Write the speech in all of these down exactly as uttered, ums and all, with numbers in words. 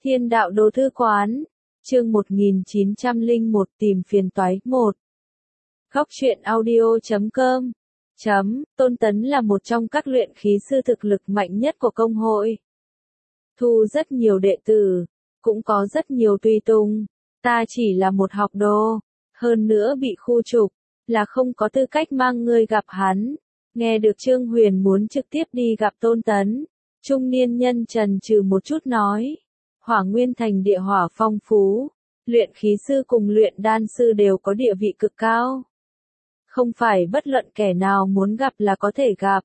Thiên đạo đô thư quán, chương một nghìn chín trăm lẻ một tìm phiền toái một. Góc truyện audio chấm com chấm, Tôn Tấn là một trong các luyện khí sư thực lực mạnh nhất của công hội. Thu rất nhiều đệ tử, cũng có rất nhiều tùy tùng, ta chỉ là một học đồ, hơn nữa bị khu trục, là không có tư cách mang ngươi gặp hắn. Nghe được Trương Huyền muốn trực tiếp đi gặp Tôn Tấn, trung niên nhân trần trừ một chút nói, Hỏa Nguyên Thành địa hỏa phong phú, luyện khí sư cùng luyện đan sư đều có địa vị cực cao. Không phải bất luận kẻ nào muốn gặp là có thể gặp.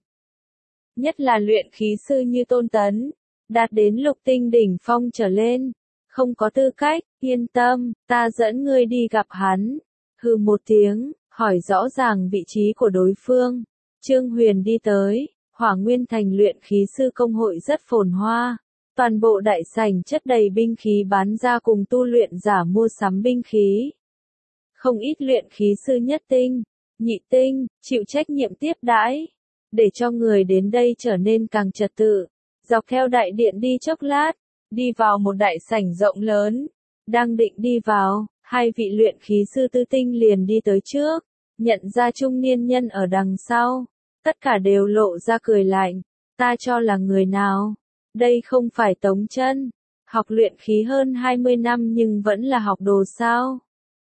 Nhất là luyện khí sư như Tôn Tấn, đạt đến lục tinh đỉnh phong trở lên, không có tư cách, yên tâm, ta dẫn ngươi đi gặp hắn. Hừ một tiếng, hỏi rõ ràng vị trí của đối phương. Trương Huyền đi tới, Hỏa Nguyên Thành luyện khí sư công hội rất phồn hoa. Toàn bộ đại sảnh chất đầy binh khí bán ra cùng tu luyện giả mua sắm binh khí. Không ít luyện khí sư nhất tinh, nhị tinh, chịu trách nhiệm tiếp đãi, để cho người đến đây trở nên càng trật tự. Dọc theo đại điện đi chốc lát, đi vào một đại sảnh rộng lớn. Đang định đi vào, hai vị luyện khí sư tư tinh liền đi tới trước, nhận ra trung niên nhân ở đằng sau. Tất cả đều lộ ra cười lạnh, ta cho là người nào? Đây không phải Tống Chân, học luyện khí hơn hai mươi năm nhưng vẫn là học đồ sao?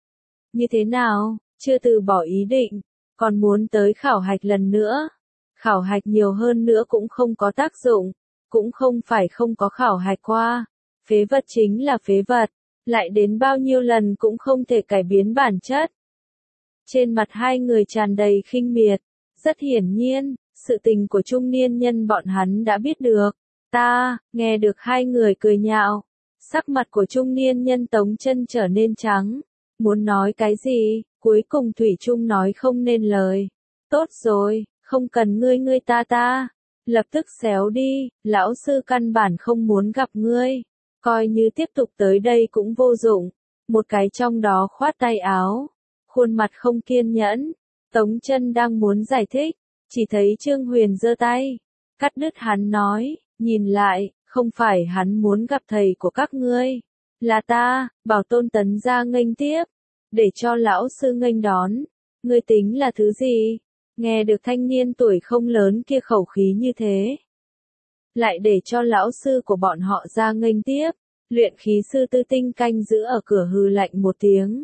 Như thế nào, chưa từ bỏ ý định, còn muốn tới khảo hạch lần nữa? Khảo hạch nhiều hơn nữa cũng không có tác dụng, cũng không phải không có khảo hạch qua. Phế vật chính là phế vật, lại đến bao nhiêu lần cũng không thể cải biến bản chất. Trên mặt hai người tràn đầy khinh miệt, rất hiển nhiên, sự tình của trung niên nhân bọn hắn đã biết được. Ta, nghe được hai người cười nhạo, sắc mặt của trung niên nhân Tống Chân trở nên trắng, muốn nói cái gì, cuối cùng thủy chung nói không nên lời. Tốt rồi, không cần ngươi ngươi ta ta, lập tức xéo đi, lão sư căn bản không muốn gặp ngươi, coi như tiếp tục tới đây cũng vô dụng. Một cái trong đó khoát tay áo, khuôn mặt không kiên nhẫn. Tống Chân đang muốn giải thích, chỉ thấy Trương Huyền giơ tay, cắt đứt hắn nói, nhìn lại, không phải hắn muốn gặp thầy của các ngươi, là ta, bảo Tôn Tấn ra nghênh tiếp, để cho lão sư nghênh đón. Ngươi tính là thứ gì? Nghe được thanh niên tuổi không lớn kia khẩu khí như thế, lại để cho lão sư của bọn họ ra nghênh tiếp. Luyện khí sư tư tinh canh giữ ở cửa hừ lạnh một tiếng,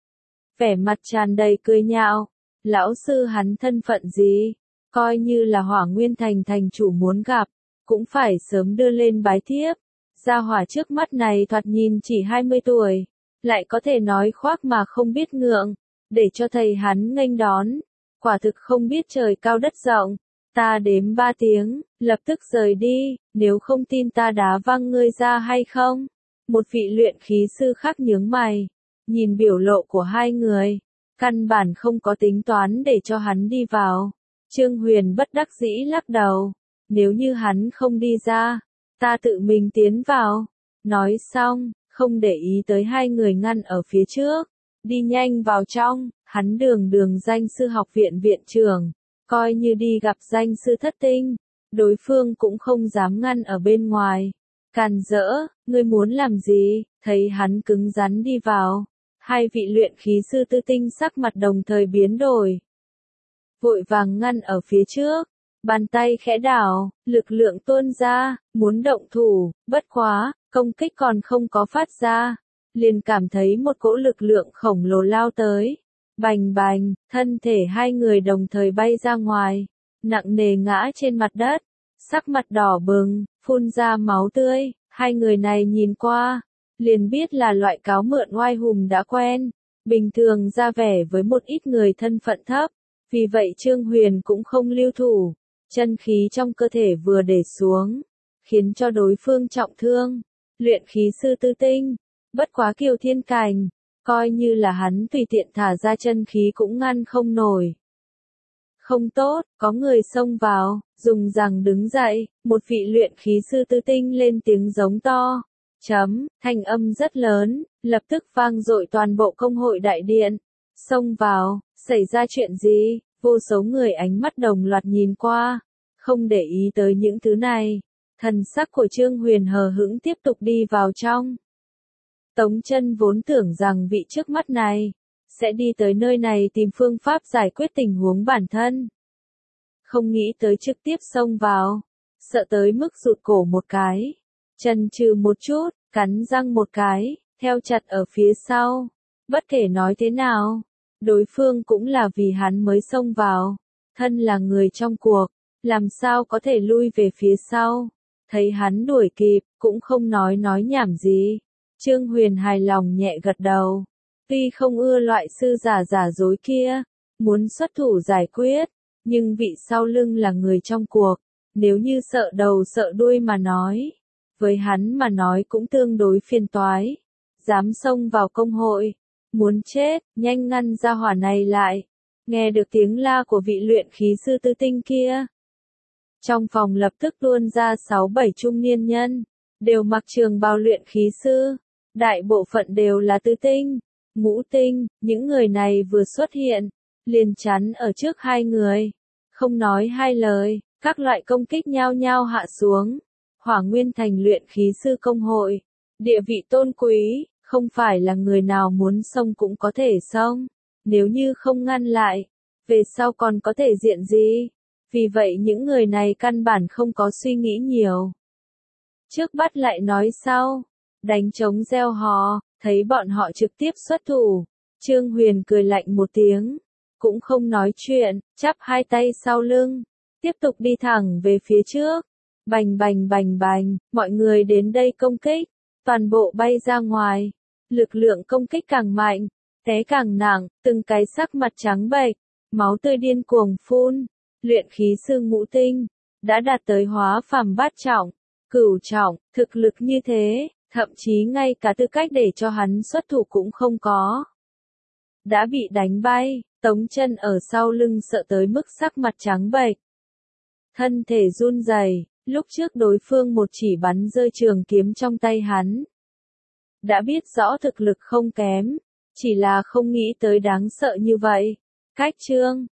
vẻ mặt tràn đầy cười nhạo. Lão sư hắn thân phận gì? Coi như là Hỏa Nguyên Thành thành chủ muốn gặp, cũng phải sớm đưa lên bái thiếp. Gia hỏa trước mắt này thoạt nhìn chỉ hai mươi tuổi, lại có thể nói khoác mà không biết ngượng, để cho thầy hắn nghênh đón, quả thực không biết trời cao đất rộng. Ta đếm ba tiếng, lập tức rời đi, nếu không tin ta đá văng ngươi ra hay không? Một vị luyện khí sư khác nhướng mày, nhìn biểu lộ của hai người, căn bản không có tính toán để cho hắn đi vào. Trương Huyền bất đắc dĩ lắc đầu, nếu như hắn không đi ra, ta tự mình tiến vào. Nói xong, không để ý tới hai người ngăn ở phía trước, đi nhanh vào trong. Hắn đường đường danh sư học viện viện trưởng, coi như đi gặp danh sư thất tinh, đối phương cũng không dám ngăn ở bên ngoài. Càn rỡ, ngươi muốn làm gì? Thấy hắn cứng rắn đi vào, hai vị luyện khí sư tư tinh sắc mặt đồng thời biến đổi, vội vàng ngăn ở phía trước, bàn tay khẽ đảo, lực lượng tuôn ra, muốn động thủ. Bất quá, công kích còn không có phát ra, liền cảm thấy một cỗ lực lượng khổng lồ lao tới. Bành bành, thân thể hai người đồng thời bay ra ngoài, nặng nề ngã trên mặt đất, sắc mặt đỏ bừng, phun ra máu tươi. Hai người này nhìn qua, liền biết là loại cáo mượn oai hùng đã quen, bình thường ra vẻ với một ít người thân phận thấp. Vì vậy Trương Huyền cũng không lưu thủ, chân khí trong cơ thể vừa để xuống, khiến cho đối phương trọng thương. Luyện khí sư tư tinh, bất quá kiều thiên cảnh, coi như là hắn tùy tiện thả ra chân khí cũng ngăn không nổi. Không tốt, có người xông vào, dùng rằng đứng dậy, một vị luyện khí sư tư tinh lên tiếng giống to. Chấm, thanh âm rất lớn, lập tức vang dội toàn bộ công hội đại điện. Xông vào, xảy ra chuyện gì? Vô số người ánh mắt đồng loạt nhìn qua, không để ý tới những thứ này. Thần sắc của Trương Huyền hờ hững tiếp tục đi vào trong. Tống Chân vốn tưởng rằng vị trước mắt này sẽ đi tới nơi này tìm phương pháp giải quyết tình huống bản thân. Không nghĩ tới trực tiếp xông vào, sợ tới mức rụt cổ một cái, chần chừ một chút, cắn răng một cái, theo chặt ở phía sau. Bất kể nói thế nào, đối phương cũng là vì hắn mới xông vào, thân là người trong cuộc, làm sao có thể lui về phía sau. Thấy hắn đuổi kịp, cũng không nói nói nhảm gì. Trương Huyền hài lòng nhẹ gật đầu. Tuy không ưa loại sư giả giả dối kia, muốn xuất thủ giải quyết, nhưng vị sau lưng là người trong cuộc, nếu như sợ đầu sợ đuôi mà nói, với hắn mà nói cũng tương đối phiền toái. Dám xông vào công hội, muốn chết, nhanh ngăn ra hỏa này lại. Nghe được tiếng la của vị luyện khí sư tư tinh kia, trong phòng lập tức tuôn ra sáu bảy trung niên nhân, đều mặc trường bào luyện khí sư, đại bộ phận đều là tứ tinh, ngũ tinh. Những người này vừa xuất hiện, liền chắn ở trước hai người, không nói hai lời, các loại công kích nhao nhao hạ xuống. Hỏa Nguyên Thành luyện khí sư công hội, địa vị tôn quý, không phải là người nào muốn xông cũng có thể xông, nếu như không ngăn lại, về sau còn có thể diện gì. Vì vậy những người này căn bản không có suy nghĩ nhiều. Trước bắt lại nói sau, đánh trống gieo hò, thấy bọn họ trực tiếp xuất thủ. Trương Huyền cười lạnh một tiếng, cũng không nói chuyện, chắp hai tay sau lưng, tiếp tục đi thẳng về phía trước. Bành bành bành bành, mọi người đến đây công kích, toàn bộ bay ra ngoài. Lực lượng công kích càng mạnh, té càng nặng, từng cái sắc mặt trắng bệch, máu tươi điên cuồng phun. Luyện khí sư ngũ tinh, đã đạt tới hóa phàm bát trọng, cửu trọng, thực lực như thế, thậm chí ngay cả tư cách để cho hắn xuất thủ cũng không có. Đã bị đánh bay, Tống Chân ở sau lưng sợ tới mức sắc mặt trắng bệch. Thân thể run rẩy, lúc trước đối phương một chỉ bắn rơi trường kiếm trong tay hắn. Đã biết rõ thực lực không kém, chỉ là không nghĩ tới đáng sợ như vậy. Cách Trương